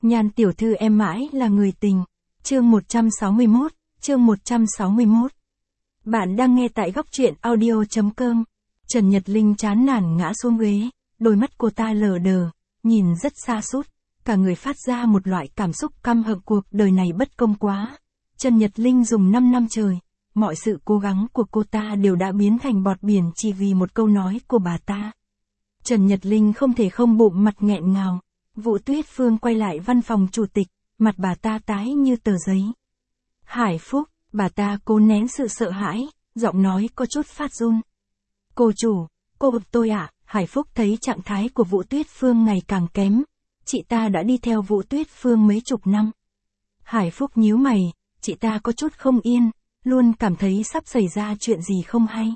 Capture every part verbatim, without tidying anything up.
Nhan tiểu thư em mãi là người tình. Chương một trăm sáu mươi mốt, chương một trăm sáu mươi mốt. Bạn đang nghe tại góc truyện audio chấm com. Trần Nhật Linh chán nản ngã xuống ghế, đôi mắt cô ta lờ đờ, nhìn rất xa sút, cả người phát ra một loại cảm xúc căm hận cuộc đời này bất công quá. Trần Nhật Linh dùng năm năm trời, mọi sự cố gắng của cô ta đều đã biến thành bọt biển chỉ vì một câu nói của bà ta. Trần Nhật Linh không thể không bụng mặt nghẹn ngào. Vũ Tuyết Phương quay lại văn phòng chủ tịch, mặt bà ta tái như tờ giấy. Hải Phúc, bà ta cố nén sự sợ hãi, giọng nói có chút phát run. Cô chủ, cô bực tôi ạ. À? Hải Phúc thấy trạng thái của Vũ Tuyết Phương ngày càng kém. Chị ta đã đi theo Vũ Tuyết Phương mấy chục năm. Hải Phúc nhíu mày, chị ta có chút không yên, luôn cảm thấy sắp xảy ra chuyện gì không hay.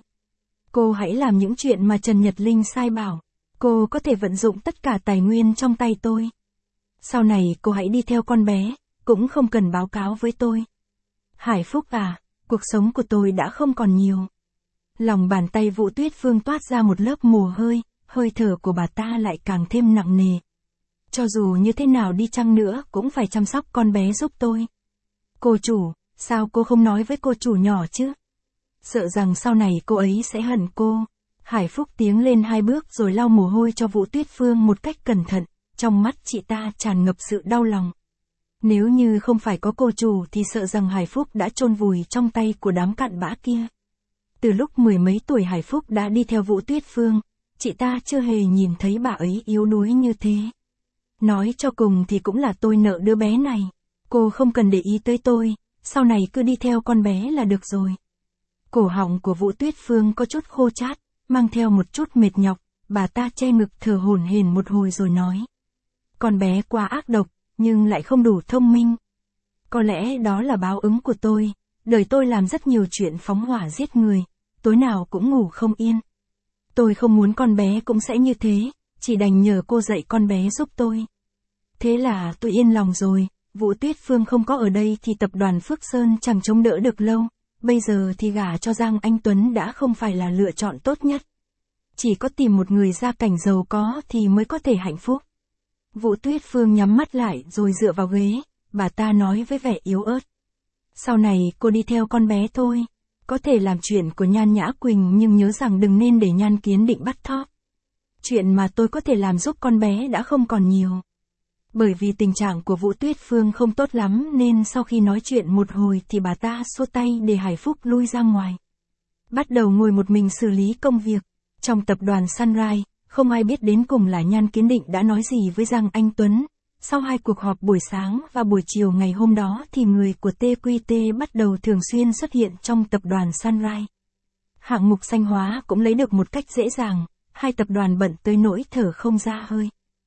Cô hãy làm những chuyện mà Trần Nhật Linh sai bảo. Cô có thể vận dụng tất cả tài nguyên trong tay tôi. Sau này cô hãy đi theo con bé, cũng không cần báo cáo với tôi. Hải Phúc à, cuộc sống của tôi đã không còn nhiều. Lòng bàn tay Vũ Tuyết Phương toát ra một lớp mồ hôi, hơi thở của bà ta lại càng thêm nặng nề. Cho dù như thế nào đi chăng nữa cũng phải chăm sóc con bé giúp tôi. Cô chủ, sao cô không nói với cô chủ nhỏ chứ? Sợ rằng sau này cô ấy sẽ hận cô. Hải Phúc tiến lên hai bước rồi lau mồ hôi cho Vũ Tuyết Phương một cách cẩn thận, trong mắt chị ta tràn ngập sự đau lòng. Nếu như không phải có cô chủ thì sợ rằng Hải Phúc đã chôn vùi trong tay của đám cặn bã kia. Từ lúc mười mấy tuổi Hải Phúc đã đi theo Vũ Tuyết Phương, chị ta chưa hề nhìn thấy bà ấy yếu đuối như thế. Nói cho cùng thì cũng là tôi nợ đứa bé này. Cô không cần để ý tới tôi, sau này cứ đi theo con bé là được rồi. Cổ họng của Vũ Tuyết Phương có chút khô chát, mang theo một chút mệt nhọc, bà ta che ngực thở hổn hển một hồi rồi nói. Con bé quá ác độc, nhưng lại không đủ thông minh. Có lẽ đó là báo ứng của tôi, đời tôi làm rất nhiều chuyện phóng hỏa giết người, tối nào cũng ngủ không yên. Tôi không muốn con bé cũng sẽ như thế, chỉ đành nhờ cô dạy con bé giúp tôi. Thế là tôi yên lòng rồi, Vũ Tuyết Phương không có ở đây thì tập đoàn Phước Sơn chẳng chống đỡ được lâu. Bây giờ thì gả cho Giang Anh Tuấn đã không phải là lựa chọn tốt nhất. Chỉ có tìm một người gia cảnh giàu có thì mới có thể hạnh phúc. Vũ Tuyết Phương nhắm mắt lại rồi dựa vào ghế, bà ta nói với vẻ yếu ớt. Sau này cô đi theo con bé thôi, có thể làm chuyện của Nhan Nhã Quỳnh nhưng nhớ rằng đừng nên để Nhan Kiến Định bắt thóp. Chuyện mà tôi có thể làm giúp con bé đã không còn nhiều. Bởi vì tình trạng của Vũ Tuyết Phương không tốt lắm nên sau khi nói chuyện một hồi thì bà ta xua tay để Hải Phúc lui ra ngoài. Bắt đầu ngồi một mình xử lý công việc. Trong tập đoàn Sunrise, không ai biết đến cùng là Nhan Kiến Định đã nói gì với Giang Anh Tuấn. Sau hai cuộc họp buổi sáng và buổi chiều ngày hôm đó thì người của tê quy tê bắt đầu thường xuyên xuất hiện trong tập đoàn Sunrise. Hạng mục xanh hóa cũng lấy được một cách dễ dàng, hai tập đoàn bận tới nỗi thở không ra hơi.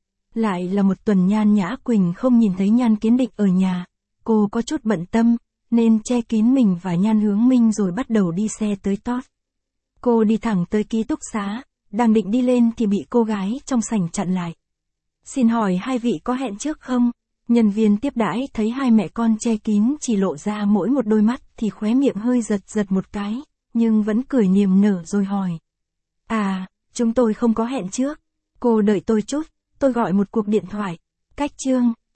Lại là một tuần Nhan Nhã Quỳnh không nhìn thấy Nhan Kiến Định ở nhà, cô có chút bận tâm, nên che kín mình và Nhan Hướng Minh rồi bắt đầu đi xe tới tót. Cô đi thẳng tới ký túc xá, đang định đi lên thì bị cô gái trong sảnh chặn lại. Xin hỏi hai vị có hẹn trước không? Nhân viên tiếp đãi thấy hai mẹ con che kín chỉ lộ ra mỗi một đôi mắt thì khóe miệng hơi giật giật một cái, nhưng vẫn cười niềm nở rồi hỏi. À, chúng tôi không có hẹn trước, cô đợi tôi chút. Tôi gọi một cuộc điện thoại. Cách chương.